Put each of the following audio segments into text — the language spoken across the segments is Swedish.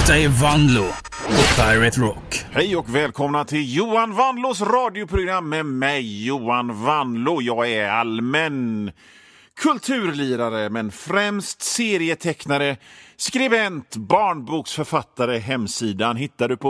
Detta är Vanlo på Pirate Rock. Hej och välkomna till Johan Vanlos radioprogram med mig, Johan Vanlo. Jag är allmän kulturlirare, men främst serietecknare, skribent, barnboksförfattare. Hemsidan hittar du på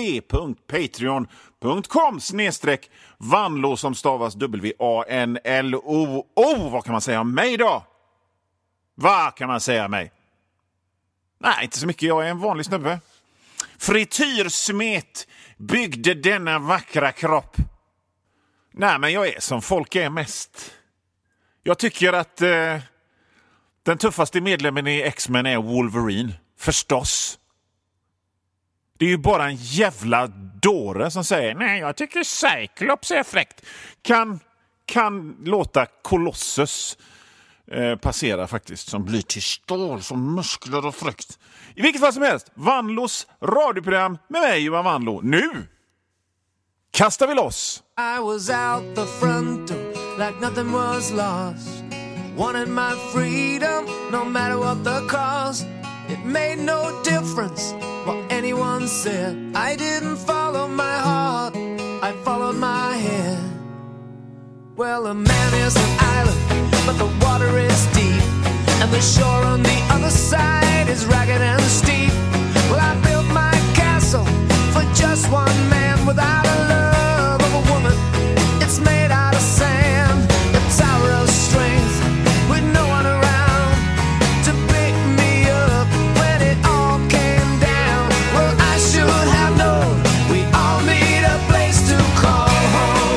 www.patreon.com/Vanlo som stavas W-A-N-L-O. Vad kan man säga om mig då? Vad kan man säga om mig? Nej, inte så mycket. Jag är en vanlig snubbe. Frityrsmet byggde denna vackra kropp. Nej, men jag är som folk är mest. Jag tycker att den tuffaste medlemmen i X-Men är Wolverine. Förstås. Det är ju bara en jävla dåre som säger nej, jag tycker Cyclops är fräckt. Kan låta Colossus passera faktiskt, som blir till stål, som muskler och fräckt. I vilket fall som helst, Vanlos radioprogram med mig, Johan Vanlo. Nu kastar vi loss! I was out the front door like nothing was lost. Wanted my freedom no matter what the cost. It made no difference what anyone said. I didn't follow my heart, I followed my head. Well, a man is an island, but the water is deep, and the shore on the other side is ragged and steep. Well, I built my castle for just one man without a love of a woman. It's made out of sand, a tower of strength with no one around to pick me up when it all came down. Well, I should have known we all need a place to call home.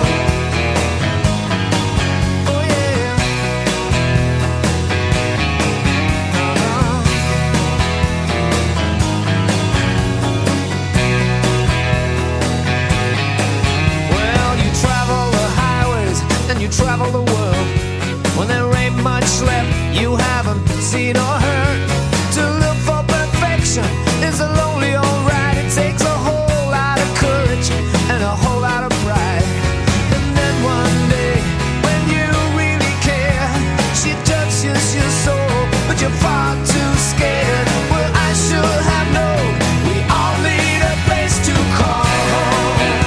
You travel the world when there ain't much left you haven't seen or heard. To look for perfection is a lonely old ride. It takes a whole lot of courage and a whole lot of pride. And then one day when you really care, she touches your soul, but you're far too scared. Well, I should have known we all need a place to call home.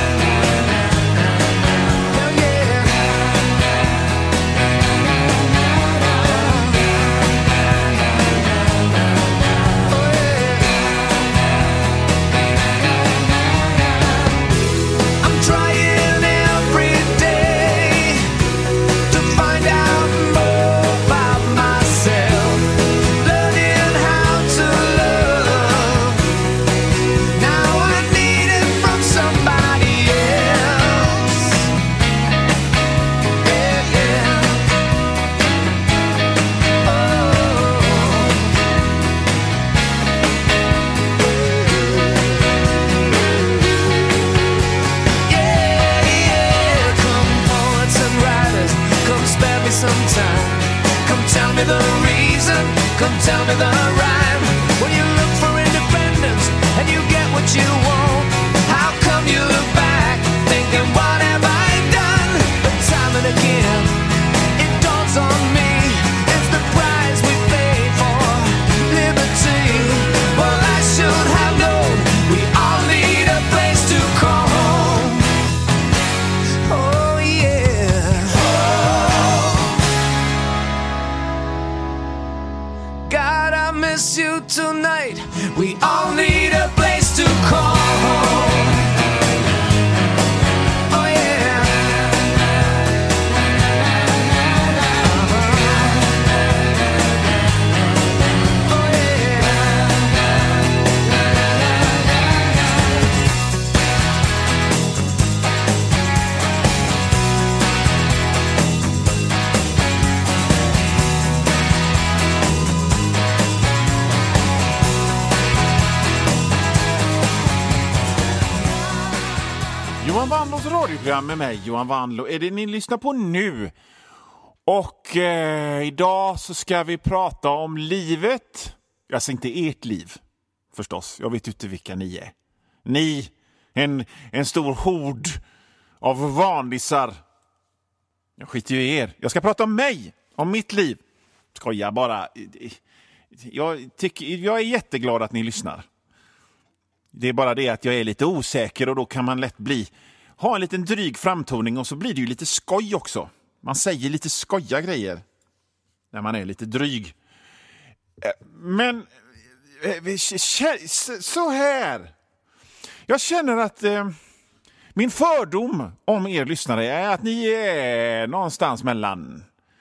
Come tell me the rhyme. When you look for independence and you get what you want, how come you look back thinking what have I done? But time and again it dawns on me, it's the price we pay for liberty. Well, I should have known we all need a place to call home. Oh yeah. God, I miss you tonight. We all need a place to call home. Oh yeah. Oh yeah. Johan Vanlos radioprogram med mig, Johan Vanlo, är det ni lyssnar på nu. Och idag så ska vi prata om livet. Alltså inte ert liv, förstås. Jag vet inte vilka ni är. Ni, en stor hord av vanlisar. Jag skiter ju i er. Jag ska prata om mig, om mitt liv. Skoja bara. Jag är jätteglad att ni lyssnar. Det är bara det att jag är lite osäker och då kan man lätt ha en liten dryg framtoning och så blir det ju lite skoj också. Man säger lite skoja grejer när man är lite dryg. Men så här. Jag känner att min fördom om er lyssnare är att ni är någonstans mellan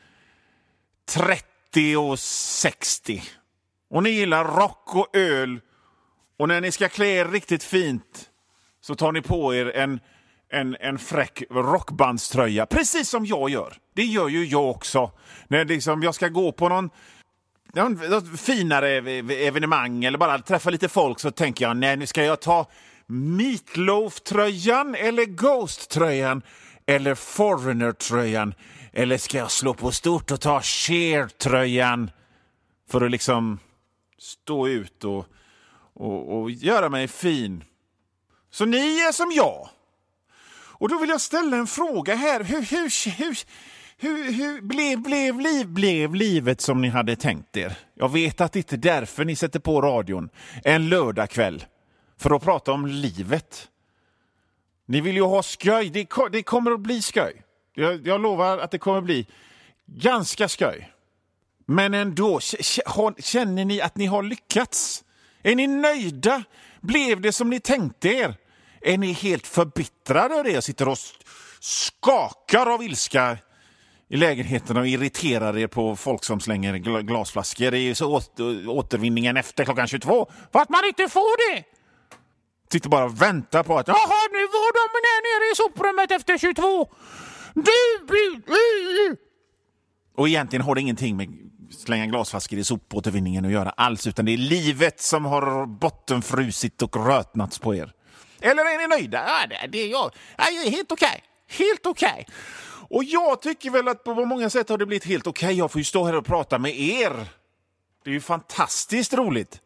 30 och 60. Och ni gillar rock och öl. Och när ni ska klä er riktigt fint så tar ni på er en fräck rockbandströja. Precis som jag gör. Det gör ju jag också. När liksom jag ska gå på någon finare evenemang eller bara träffa lite folk så tänker jag, nej, nu ska jag ta Meatloaf-tröjan eller Ghost-tröjan eller Foreigner-tröjan eller ska jag slå på stort och ta Cher-tröjan för att liksom stå ut och göra mig fin. Så ni är som jag. Och då vill jag ställa en fråga här. Hur blev livet som ni hade tänkt er? Jag vet att det inte är därför ni sätter på radion en lördagkväll för att prata om livet. Ni vill ju ha skoj. Det kommer att bli skoj. Jag lovar att det kommer att bli ganska skoj. Men ändå, känner ni att ni har lyckats? Är ni nöjda? Blev det som ni tänkte er? Är ni helt förbittrade av det? Jag sitter och skakar av ilska i lägenheten och irriterar er på folk som slänger glasflaskor. Det är ju så återvinningen efter klockan 22. För att man inte får det! Sitter bara och väntar på att jaha, nu var de nere i soprummet efter 22. Och egentligen har det ingenting med slänga glasflaskor i sopåtervinningen att göra alls, utan det är livet som har bottenfrusit och rötnats på er. Eller är ni nöjda? Ja, det är jag. Jag är helt okej. Helt okej. Och jag tycker väl att på många sätt har det blivit helt okej. Jag får ju stå här och prata med er. Det är ju fantastiskt roligt.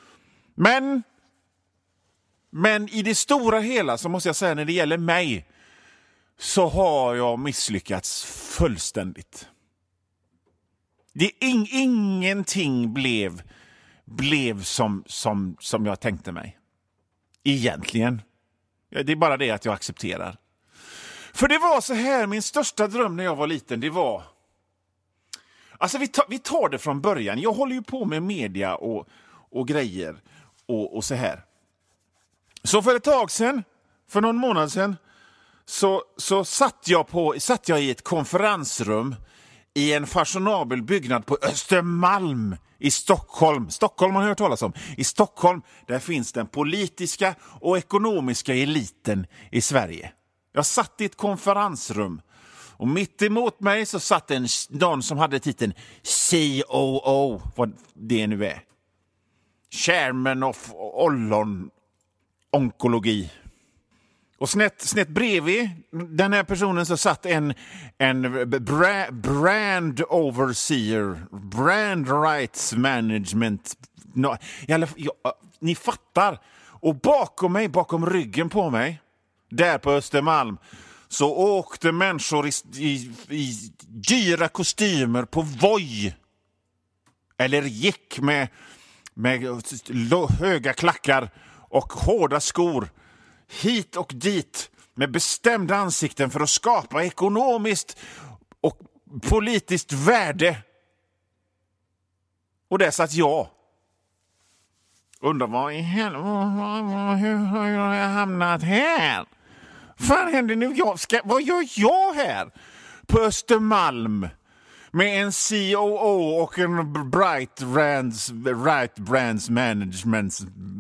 Men i det stora hela så måste jag säga, när det gäller mig så har jag misslyckats fullständigt. Ingenting blev som jag tänkte mig. Egentligen. Det är bara det att jag accepterar. För det var så här, min största dröm när jag var liten, det var... Alltså vi tar det från början. Jag håller ju på med media och grejer och så här. Så för ett tag sedan, för någon månad sedan, så satt jag i ett konferensrum i en fashionabel byggnad på Östermalm i Stockholm. Stockholm har jag hört talas om. I Stockholm, där finns den politiska och ekonomiska eliten i Sverige. Jag satt i ett konferensrum och mitt emot mig så satt någon som hade titeln COO, vad det nu är. Chairman of Ollon Onkologi. Och snett bredvid den här personen så satt en brand overseer, brand rights management. Ni fattar. Och bakom ryggen på mig, där på Östermalm, så åkte människor i dyra kostymer på Voi. Eller gick med höga klackar och hårda skor hit och dit med bestämda ansikten för att skapa ekonomiskt och politiskt värde. Och där satt jag. Undrar hur har jag hamnat här? Vad händer nu? Vad gör jag här på Östermalm med en COO och en Bright Brands Management?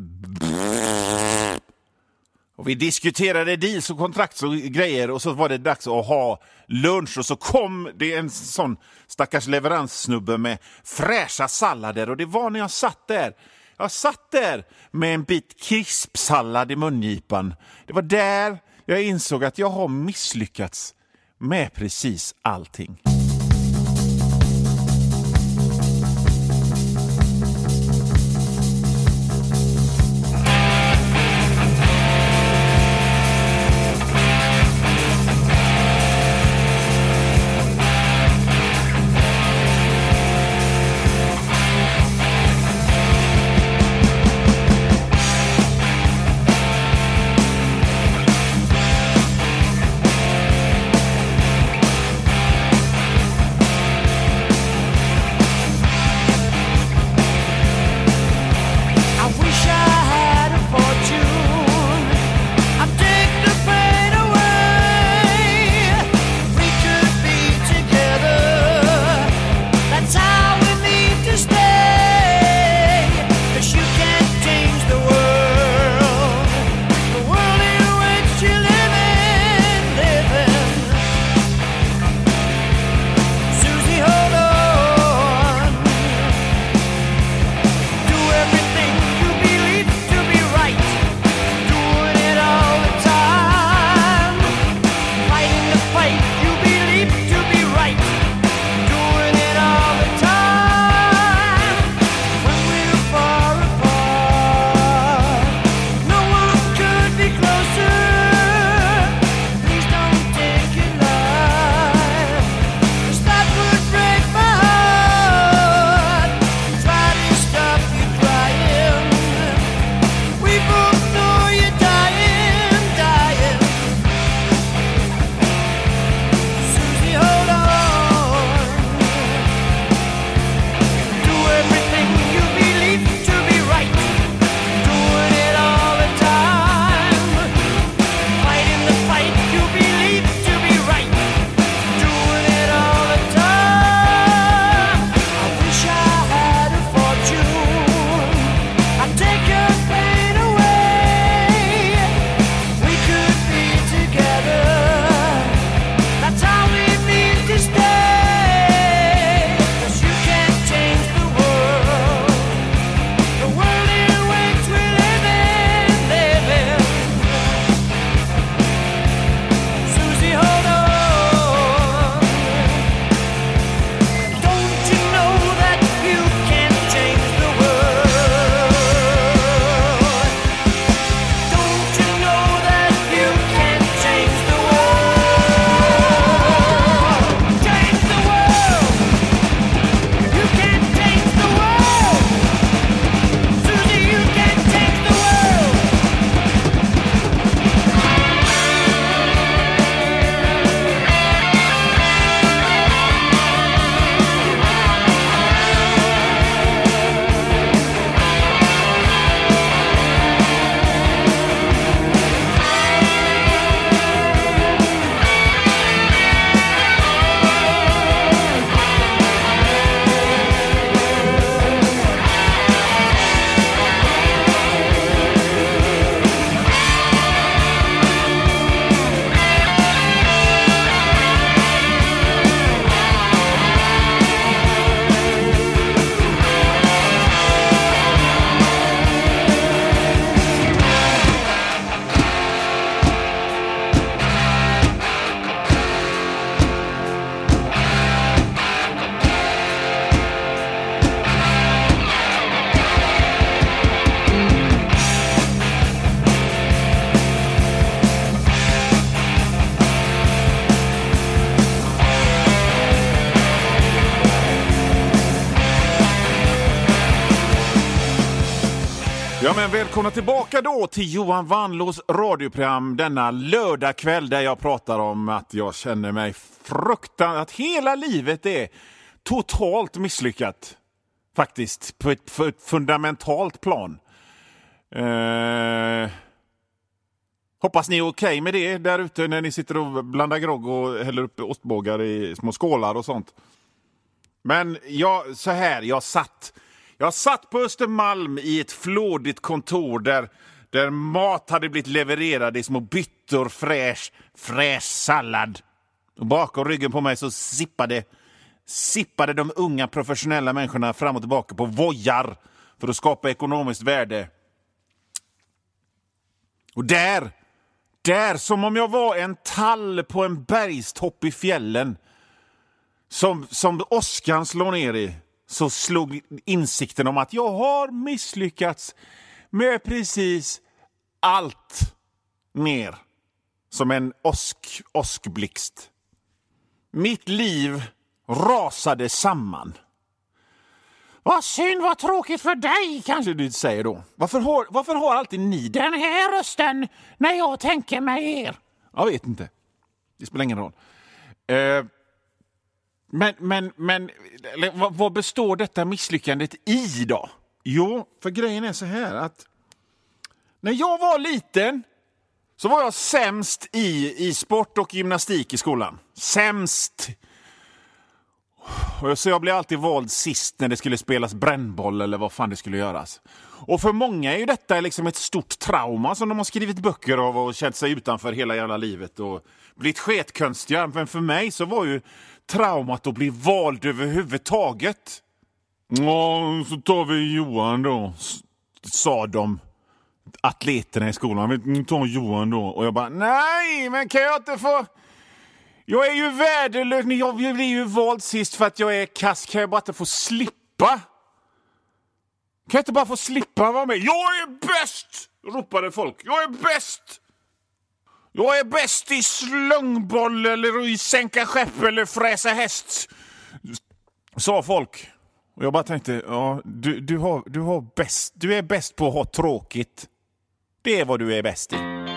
Och vi diskuterade deals och kontrakt och grejer, och så var det dags att ha lunch, och så kom det en sån stackars leveranssnubbe med fräscha sallader, och det var när jag satt där. Jag satt där med en bit krispsallad i mungipan. Det var där jag insåg att jag har misslyckats med precis allting. Ja, men välkomna tillbaka då till Johan Vanlås radioprogram denna lördagkväll där jag pratar om att jag känner mig fruktansvärt, att hela livet är totalt misslyckat. Faktiskt, på ett fundamentalt plan. Hoppas ni är okej med det där ute när ni sitter och blandar grogg och häller upp ostbågar i små skålar och sånt. Men jag satt på Östermalm i ett flådigt kontor där mat hade blivit levererad i små byttor fräsch sallad. Och bakom ryggen på mig så sippade de unga professionella människorna fram och tillbaka på vojar för att skapa ekonomiskt värde. Och där, som om jag var en tall på en bergstopp i fjällen som åskan slår ner i, så slog insikten om att jag har misslyckats med precis allt ner som en åskblixt. Mitt liv rasade samman. Vad synd, vad tråkigt för dig, kanske du säger då. Varför har alltid ni den här rösten när jag tänker mig er? Jag vet inte. Det spelar ingen roll. Men vad består detta misslyckandet i då? Jo, för grejen är så här att när jag var liten så var jag sämst i sport och gymnastik i skolan. Sämst. Så jag blev alltid vald sist när det skulle spelas brännboll eller vad fan det skulle göras. Och för många är ju detta liksom ett stort trauma som de har skrivit böcker av och känt sig utanför hela jävla livet och blivit sketkonstiga. Men för mig så var ju traumat att bli vald överhuvudtaget. Ja, så tar vi Johan då, sa de atleterna i skolan. Vi tar Johan då. Och jag bara, nej, men kan jag inte få... Jag är ju värdelös. Jag blir ju vald sist för att jag är kass. Kan jag bara inte få slippa? Kan jag inte bara få slippa vara med? Jag är bäst! Ropade folk. Jag är bäst! Jag är bäst i slungboll eller i sänka skepp eller fräsa häst. Sa folk. Och jag bara tänkte, ja, du har bäst. Du är bäst på att ha tråkigt. Det är vad du är bäst i.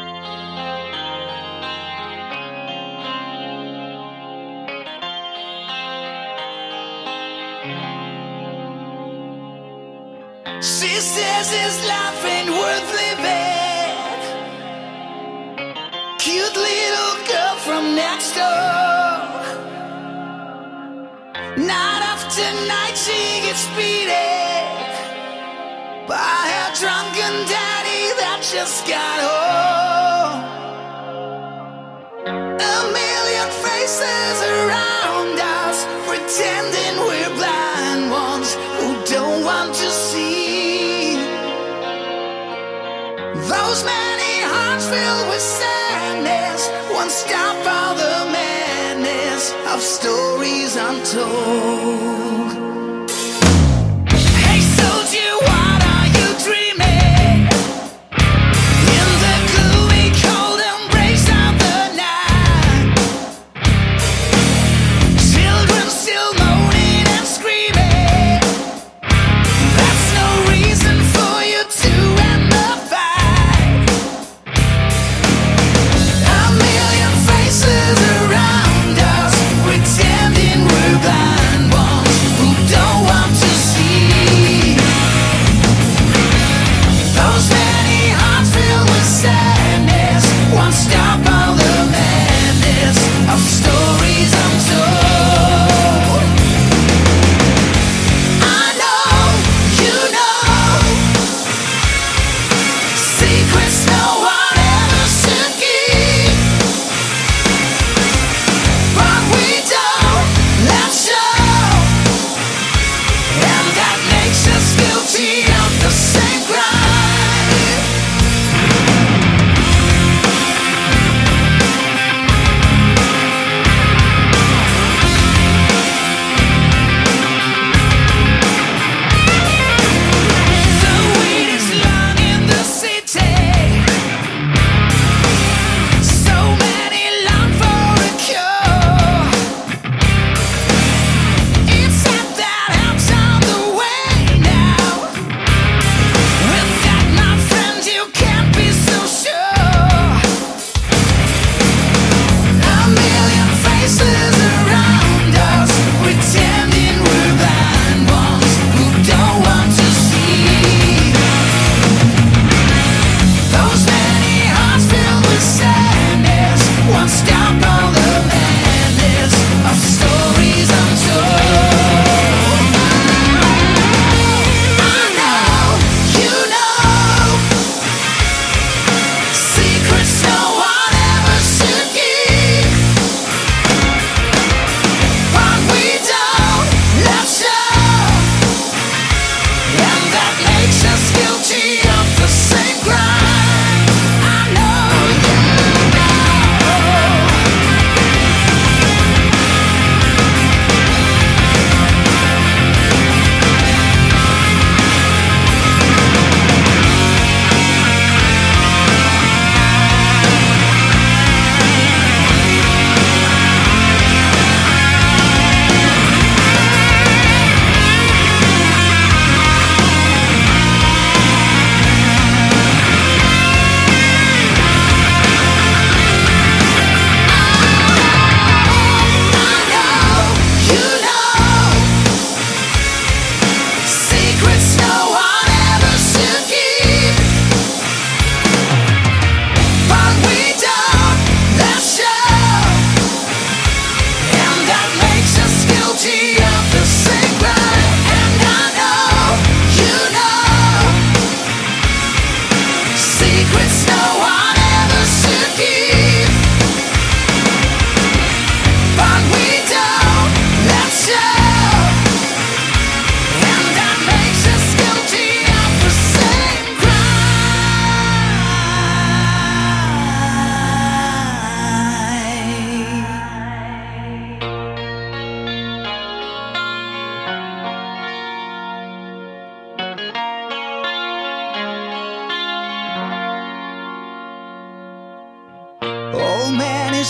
She says his life ain't worth living. Cute little girl from next door. Night after night she gets beaten by her drunken daddy that just got home. A million faces around us, pretending we're blind ones who don't want to see. Those many hearts filled with sadness won't stop all the madness of stories untold. Hey soldier, what are you dreaming? In the gloomy cold embrace of the night, children still moaning and screaming. That's no reason for you to end the fight. A million faces around us, pretending we're blind ones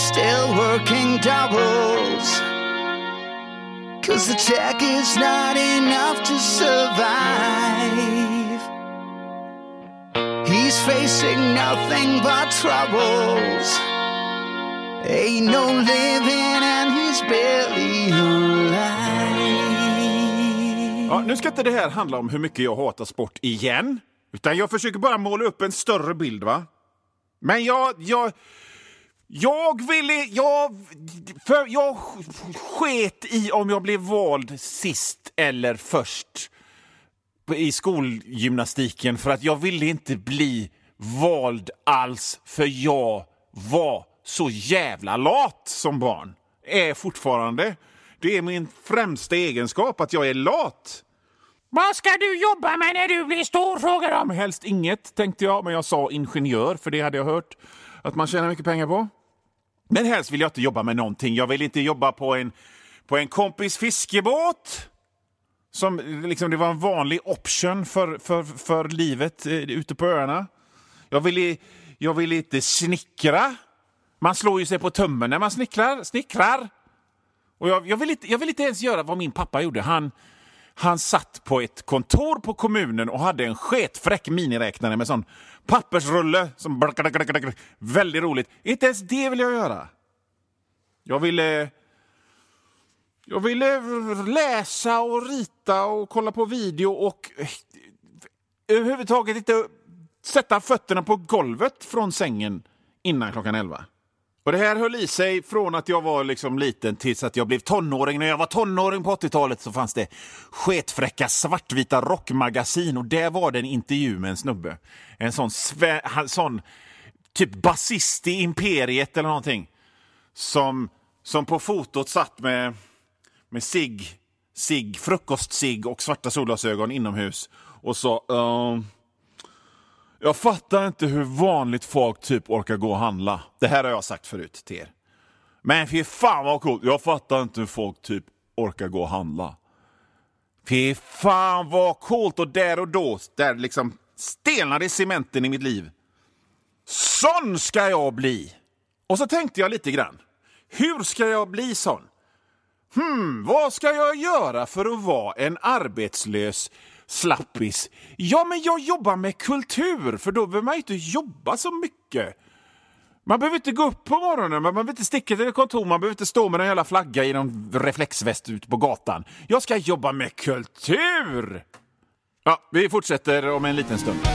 still working doubles. 'Cause the check is not enough to survive. He's facing nothing but troubles. Ain't no living and he's barely alive. Ja, nu ska inte det här handla om hur mycket jag hatar sport igen. Utan jag försöker bara måla upp en större bild, va? Men jag sket i om jag blev vald sist eller först i skolgymnastiken, för att jag ville inte bli vald alls, för jag var så jävla lat som barn. Är fortfarande. Det är min främsta egenskap, att jag är lat. Vad ska du jobba med när du blir stor, frågar de. Helst inget, tänkte jag, men jag sa ingenjör, för det hade jag hört att man tjänar mycket pengar på. Men helst vill jag inte jobba med någonting. Jag vill inte jobba på en kompis fiskebåt. Som liksom, det var en vanlig option för livet ute på öarna. Jag vill inte snickra. Man slår ju sig på tummen när man snickrar. Och jag vill inte ens göra vad min pappa gjorde. Han satt på ett kontor på kommunen och hade en sketfräck miniräknare med sån pappersrulle som väldigt roligt. Inte ens det vill jag göra. Jag ville läsa och rita och kolla på video och överhuvudtaget inte sätta fötterna på golvet från sängen innan klockan 11. Och det här höll i sig från att jag var liksom liten tills att jag blev tonåring. När jag var tonåring på 80-talet så fanns det sketfräcka svartvita rockmagasin, och där var det en intervju med en snubbe. En sån typ basist i Imperiet eller någonting. Som på fotot satt med frukostsig och svarta solglasögon inomhus och sa jag fattar inte hur vanligt folk typ orkar gå och handla. Det här har jag sagt förut till er. Men fy fan vad coolt. Jag fattar inte hur folk typ orkar gå och handla. Fy fan vad coolt. Och då, där liksom stelnade cementen i mitt liv. Sån ska jag bli. Och så tänkte jag lite grann. Hur ska jag bli sån? Vad ska jag göra för att vara en arbetslös slappis? Ja, men jag jobbar med kultur, för då behöver man inte jobba så mycket. Man behöver inte gå upp på morgonen, man behöver inte sticka till ett kontor, man behöver inte stå med en jävla flagga i någon reflexväst ute på gatan. Jag ska jobba med kultur! Ja, vi fortsätter om en liten stund.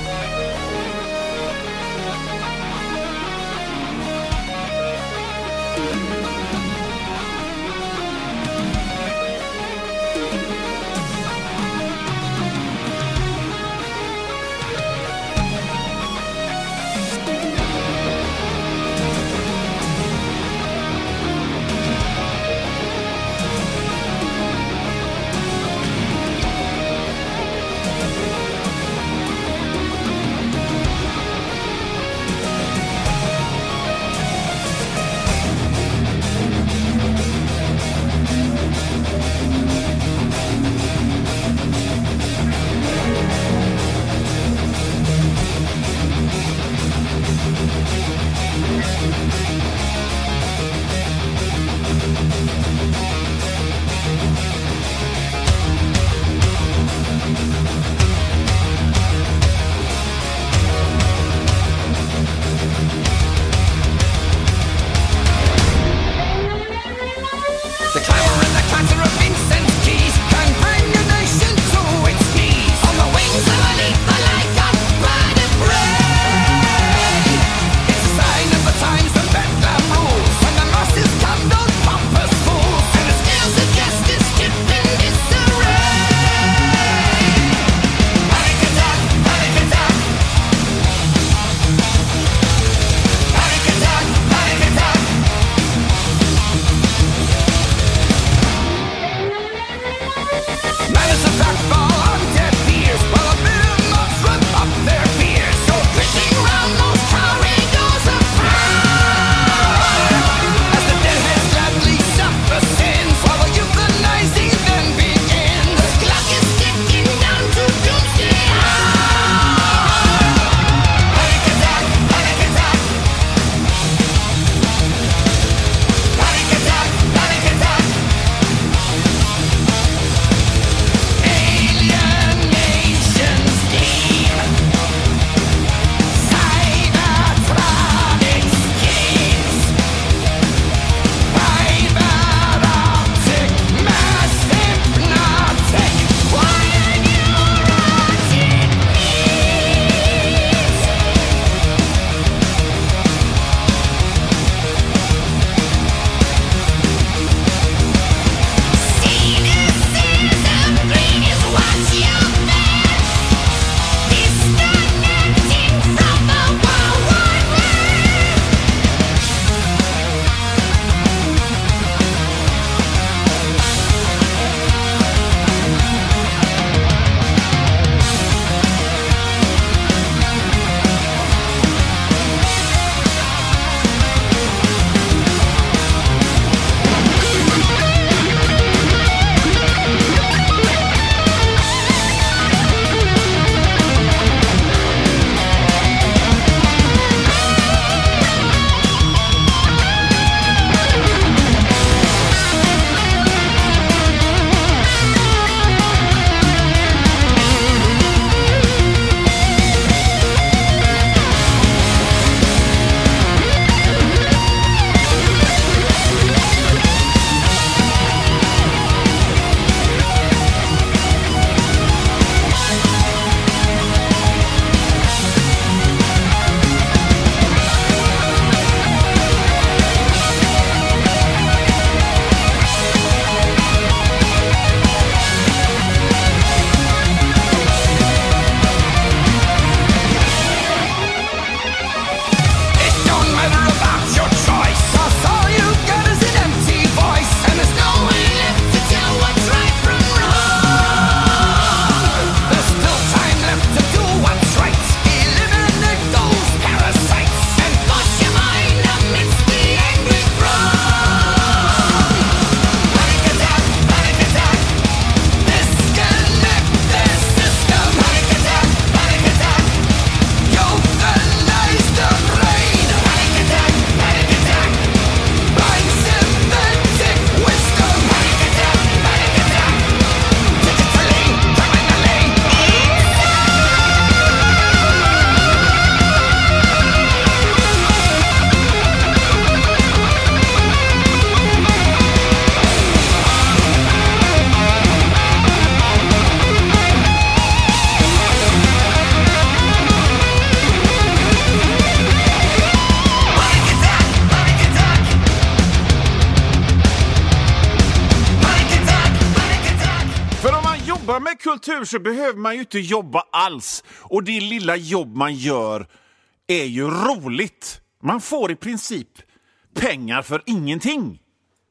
jobbar med kultur så behöver man ju inte jobba alls. Och det lilla jobb man gör är ju roligt. Man får i princip pengar för ingenting.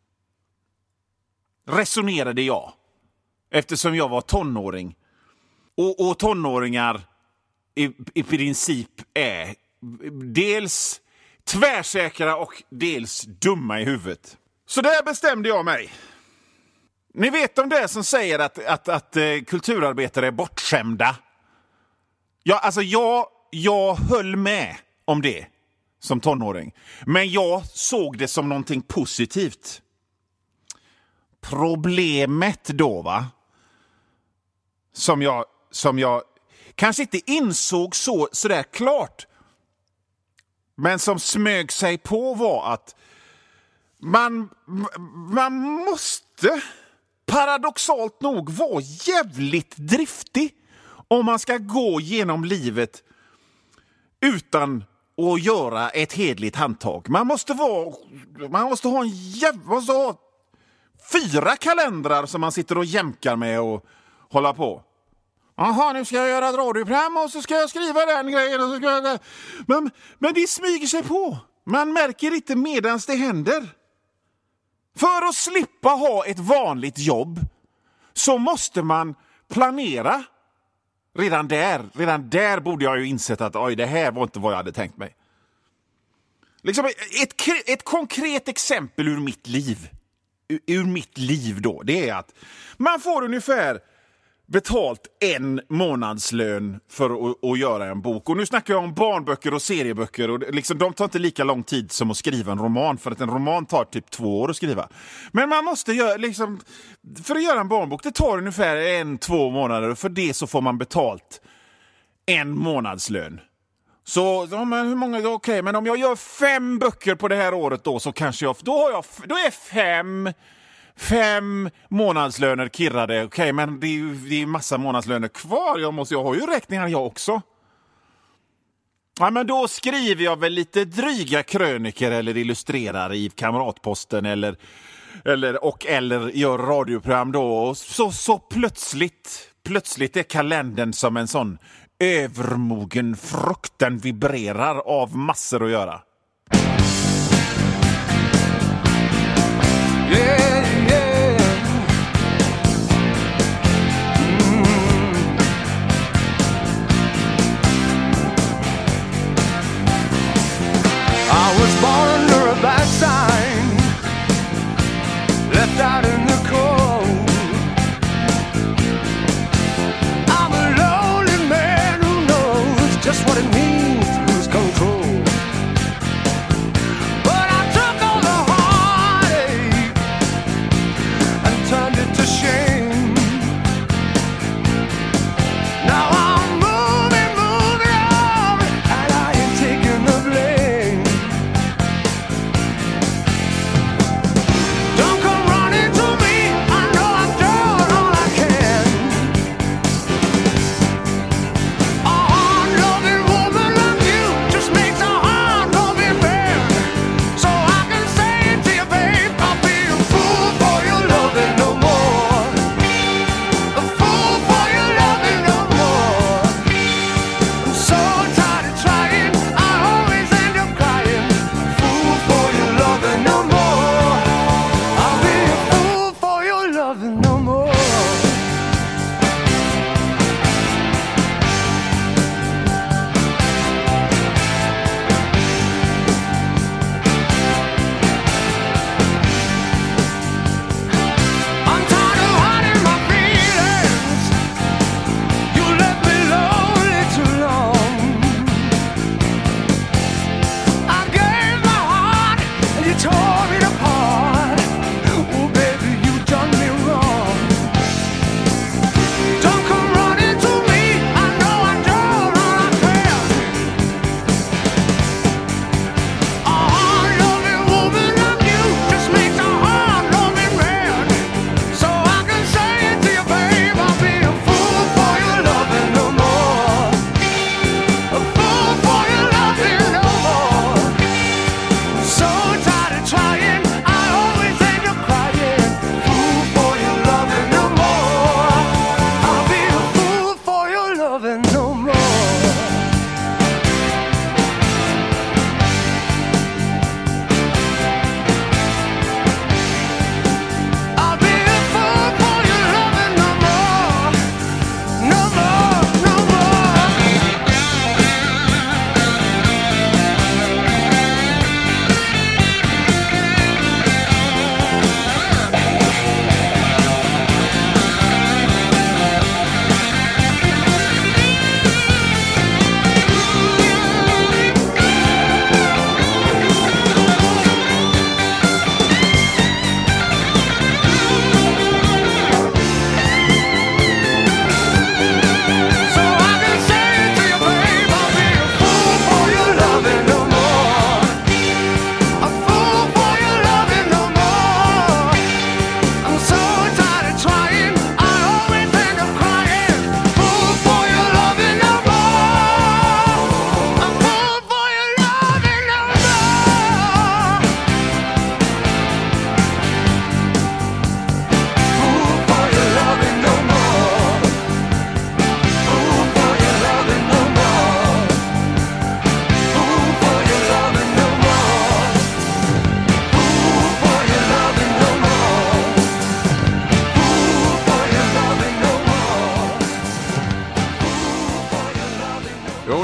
Resonerade jag. Eftersom jag var tonåring. Och tonåringar i princip är dels tvärsäkra och dels dumma i huvudet. Så där bestämde jag mig. Ni vet om det som säger att kulturarbetare är bortskämda. Jag höll med om det som tonåring. Men jag såg det som någonting positivt. Problemet då, va? Som jag kanske inte insåg så där klart. Men som smög sig på var att man måste paradoxalt nog vara jävligt driftig om man ska gå genom livet utan att göra ett hedligt handtag. Man måste ha 4 kalendrar som man sitter och jämkar med och hålla på. Jaha, nu ska jag göra ett radioprogram och så ska jag skriva den grejen. Och så ska jag... Men det smyger sig på. Man märker inte medans det händer. För att slippa ha ett vanligt jobb så måste man planera. Redan där borde jag ju insett att det här var inte vad jag hade tänkt mig. Liksom ett konkret exempel ur mitt liv då, det är att man får ungefär betalt 1 månadslön för att göra en bok. Och nu snackar jag om barnböcker och serieböcker. Och liksom, de tar inte lika lång tid som att skriva en roman. För att en roman tar typ 2 år att skriva. Men man måste göra, liksom, för att göra en barnbok, det tar ungefär 1-2 månader. Och för det så får man betalt 1 månadslön. Så, men hur många? Okej, men om jag gör 5 böcker på det här året då, så kanske då är 5 månadslöner kirrade. Okej, men det är massa månadslöner kvar. Jag har ju räkningar jag också. Ja, men då skriver jag väl lite dryga kröniker eller illustrerar i Kamratposten eller gör radioprogram då. Och så plötsligt är kalendern som en sån övermogen frukt. Den vibrerar av massor att göra. I was born under a bad sign, left out in the cold. I'm a lonely man who knows just what it means to lose control. But I took all the heartache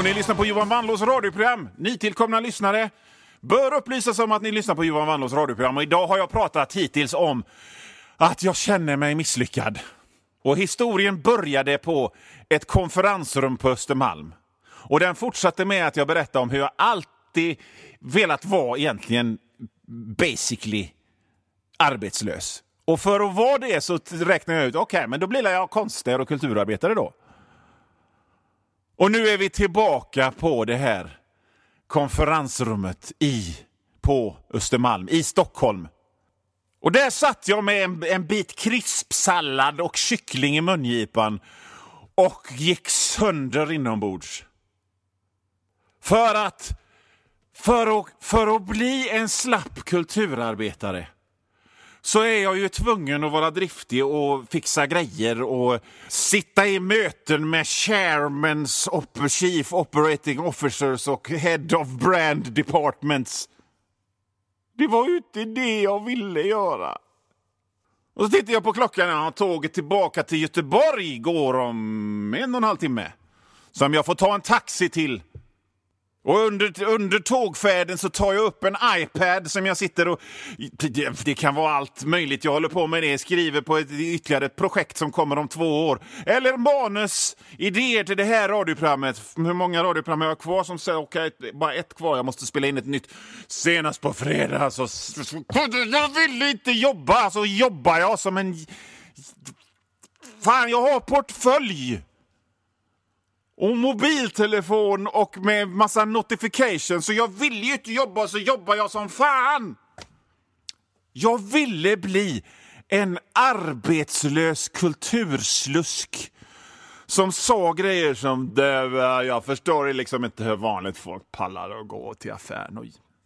ni lyssnar på Johan Wanlås radioprogram. Nytillkomna lyssnare bör upplysas om att ni lyssnar på Johan Wanlås radioprogram. Och idag har jag pratat hittills om att jag känner mig misslyckad. Och historien började på ett konferensrum på Östermalm. Och den fortsatte med att jag berättade om hur jag alltid velat vara egentligen basically arbetslös. Och för att vara det så räknar jag ut, okej, men då blir jag konstnär och kulturarbetare då. Och nu är vi tillbaka på det här konferensrummet på Östermalm i Stockholm. Och där satt jag med en bit krispsallad och kyckling i mungipan och gick sönder inombords. För att bli en slapp kulturarbetare så är jag ju tvungen att vara driftig och fixa grejer och sitta i möten med chairmans, chief operating officers och head of brand departments. Det var ju inte det jag ville göra. Och så tittade jag på klockan när tåget tillbaka till Göteborg går om 1,5 timme. Som jag får ta en taxi till. Och under tågfärden så tar jag upp en iPad som jag sitter och... Det kan vara allt möjligt. Jag håller på med det. Skriver på ytterligare ett projekt som kommer om 2 år. Eller manus, idéer till det här radioprogrammet. Hur många radioprogram har jag kvar som säger okej, bara ett kvar. Jag måste spela in ett nytt senast på fredag. Så jag vill inte jobba. Så jobbar jag som en... Fan, jag har portfölj. Och mobiltelefon och med massa notifications. Så jag vill ju inte jobba, så jobbar jag som fan. Jag ville bli en arbetslös kulturslusk som sa grejer som jag förstår liksom inte hur vanligt folk pallar att gå till affären.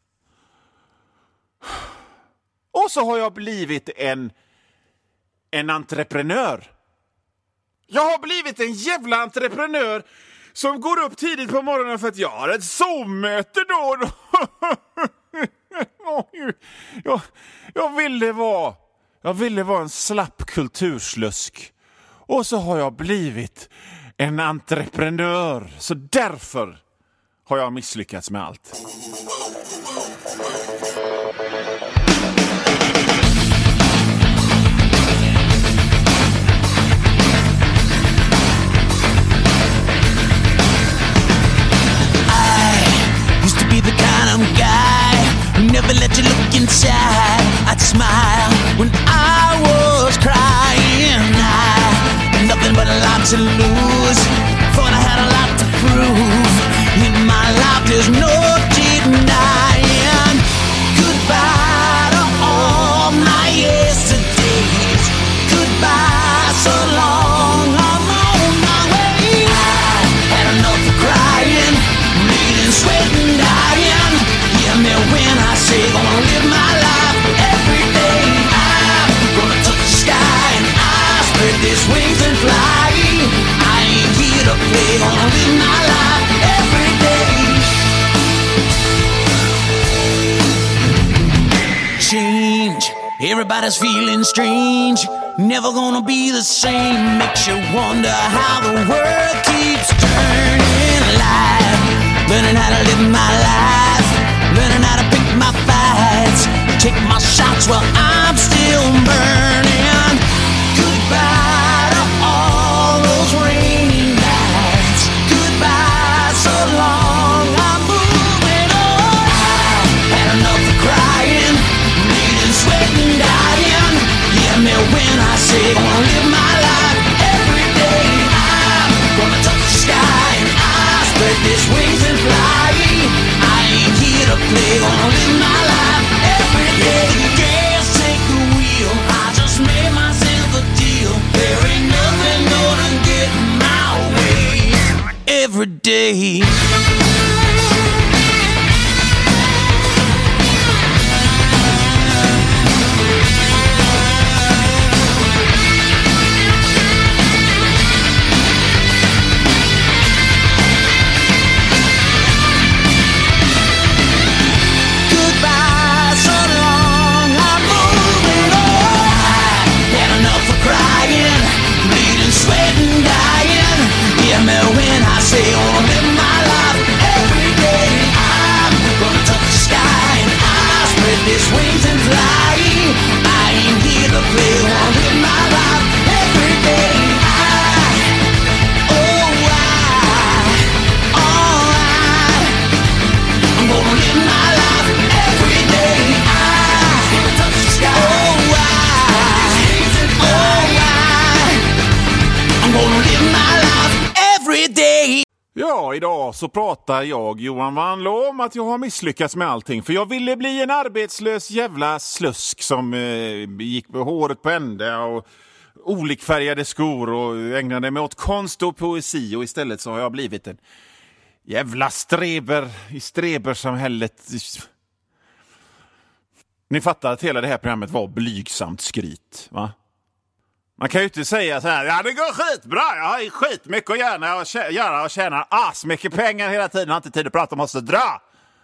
Och så har jag blivit en entreprenör. Jag har blivit en jävla entreprenör som går upp tidigt på morgonen för att jag har ett Zoom-möte då. Jag ville vara en slapp kulturslusk. Och så har jag blivit en entreprenör. Så därför har jag misslyckats med allt. Be the kind of guy who never let you look inside. I'd smile when I was crying. I had nothing but a lot to lose. Thought I had a lot to prove. In my life there's no denying. Goodbye to all my yesterdays. Goodbye so long, I'm on my way. I had enough of crying, bleeding, sweating, dying. Hear me when I say gonna live my life every day. I'm gonna touch the sky and I spread these wings and fly. I ain't here to play, gonna live my life every day. Change, everybody's feeling strange. Never gonna be the same. Makes you wonder how the world keeps turning. Life, learning how to live my life, learning how to pick my fights, take my shots while I'm still burning. Goodbye to all those rainy nights. Goodbye so long, I'm moving on. I had enough of crying, bleeding, sweating, dying. Hear me when I say gonna live my life every day. I'm gonna touch the sky and I spread these wings and fly. I ain't here to play, gonna live my life every day. Girls take the wheel, I just made my flying. I ain't here to play one with my life every day. I'm gonna live my life every day. Touch the sky. I'm gonna live my life every day. Ja, idag så pratar jag, Johan Vanlo, om att jag har misslyckats med allting. För jag ville bli en arbetslös jävla slusk som gick med håret på ände och olikfärgade skor och ägnade mig åt konst och poesi. Och istället så har jag blivit en jävla streber i strebersamhället. Ni fattar att hela det här programmet var blygsamt skryt, va? Man kan ju inte säga så här: ja, det går skitbra, jag har skitmycket att göra och tjänar asmycket pengar hela tiden, har inte tid att prata, måste dra.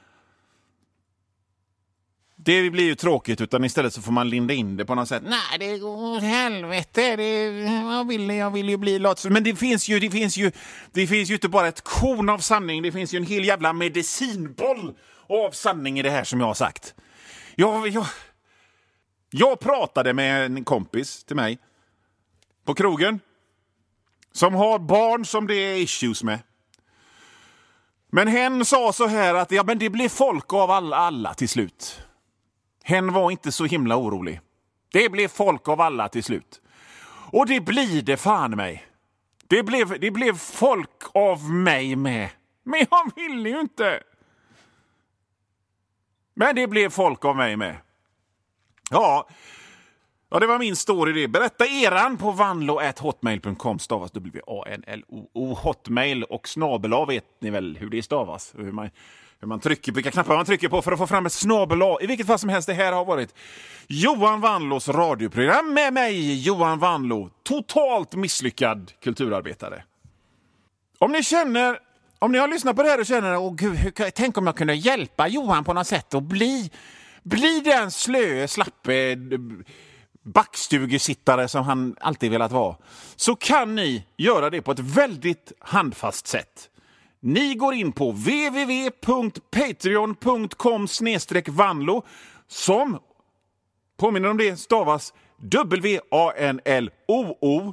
Det blir ju tråkigt, utan istället så får man linda in det på något sätt. Nej, det går helvete, jag vill ju bli låt. Men det finns ju inte bara ett korn av sanning, det finns ju en hel jävla medicinboll av sanning i det här som jag har sagt. Jag pratade med en kompis till mig på krogen som har barn som det är issues med. Men hen sa så här att men det blir folk av alla till slut. Hen var inte så himla orolig. Det blev folk av alla till slut. Och det blir det fan mig. Det blev folk av mig med. Men jag ville ju inte. Men det blev folk av mig med. Ja, det var min story det. Berätta eran på vanlo@hotmail.com, stavas WANLO hotmail, och snabel-a vet ni väl hur det stavas. Hur man trycker, vilka knappar man trycker på för att få fram ett snabel-a. I vilket fall som helst, det här har varit Johan Vanlos radioprogram med mig, Johan Vanlo, totalt misslyckad kulturarbetare. Om ni har lyssnat på det här och känner, åh gud, tänk om jag kunde hjälpa Johan på något sätt och bli den slöe, slappe backstugesittare som han alltid velat vara, så kan ni göra det på ett väldigt handfast sätt. Ni går in på www.patreon.com/vanlo, som, påminner om det, stavas WANLOO.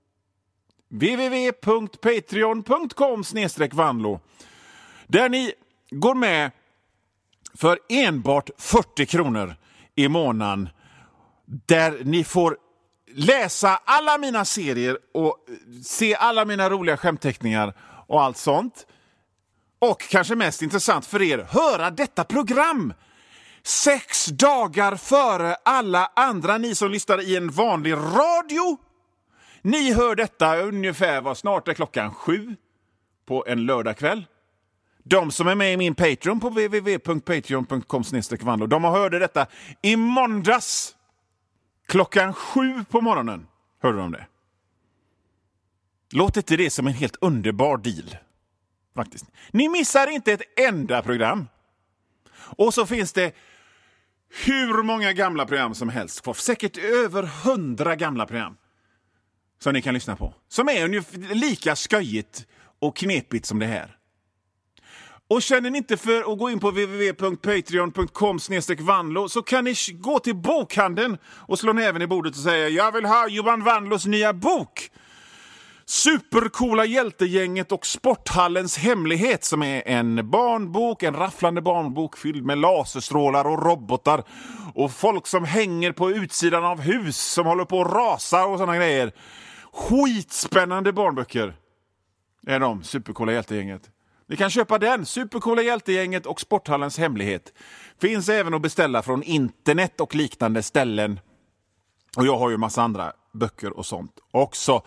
www.patreon.com/vanlo, där ni går med för enbart 40 kronor i månaden, där ni får läsa alla mina serier och se alla mina roliga skämtteckningar och allt sånt. Och kanske mest intressant för er, höra detta program 6 dagar före alla andra, ni som lyssnar i en vanlig radio. Ni hör detta ungefär, snart är klockan 7 på en lördagkväll. De som är med i min Patreon på www.patreon.com/vanlo, de har hört detta i måndags klockan 7 på morgonen. Hörde de det? Låt inte det som en helt underbar deal. Faktiskt. Ni missar inte ett enda program. Och så finns det hur många gamla program som helst kvar. Säkert över 100 gamla program som ni kan lyssna på. Som är ungefär lika sköjigt och knepigt som det här. Och känner ni inte för att gå in på www.patreon.com/vanlo, så kan ni gå till bokhandeln och slå näven i bordet och säga: jag vill ha Johan Vanlos nya bok. Supercoola hjältegänget och Sporthallens hemlighet, som är en barnbok, en rafflande barnbok fylld med laserstrålar och robotar och folk som hänger på utsidan av hus som håller på att rasa och såna grejer. Skitspännande barnböcker är de, Supercoola hjältegänget. Ni kan köpa den, Supercoola hjältegänget och Sporthallens hemlighet. Finns även att beställa från internet och liknande ställen. Och jag har ju massa andra böcker och sånt också.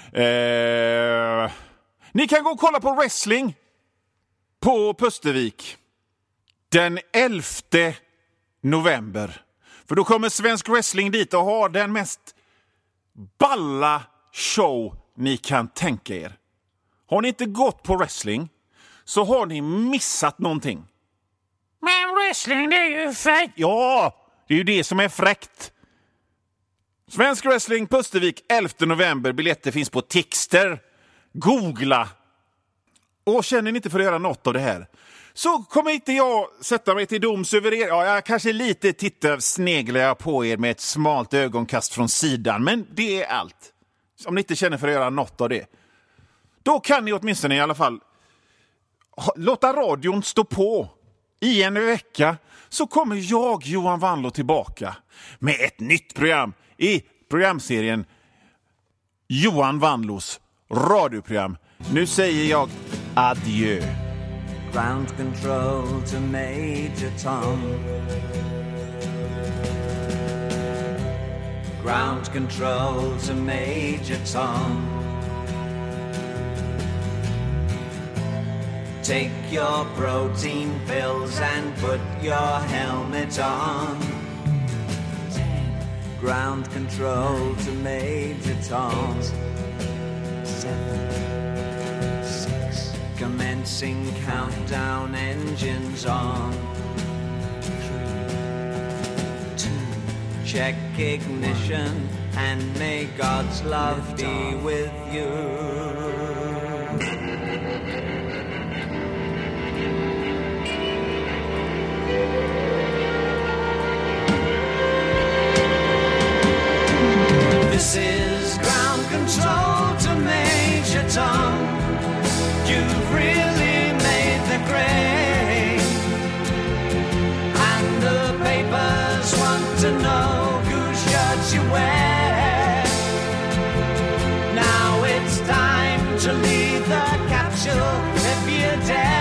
Ni kan gå och kolla på wrestling på Pustervik den 11 november. För då kommer Svensk Wrestling dit och har den mest balla show ni kan tänka er. Har ni inte gått på wrestling så har ni missat någonting. Men wrestling, det är ju fräckt. Ja, det är ju det som är fräckt. Svensk Wrestling Pustervik 11 november. Biljetter finns på Tixter. Googla. Och känner ni inte för att göra något av det här, så kommer inte jag sätta mig till doms över er. Ja, jag kanske lite sneglar jag på er med ett smalt ögonkast från sidan, men det är allt. Om ni inte känner för att göra något av det. Då kan ni åtminstone i alla fall låta radion stå på. I en vecka så kommer jag, Johan Wanlo, tillbaka med ett nytt program i programserien Johan Wanlos radioprogram. Nu säger jag adjö. Ground control to Major Tom. Ground control to Major Tom. Take your protein pills and put your helmet on. 10. Ground control to Major Tom. 7. 6. Commencing countdown, engines on. 3. 2. Check ignition and may God's love be with you. This is ground control to Major Tom. You've really made the grade, and the papers want to know whose shirts you wear. Now it's time to leave the capsule if you dare.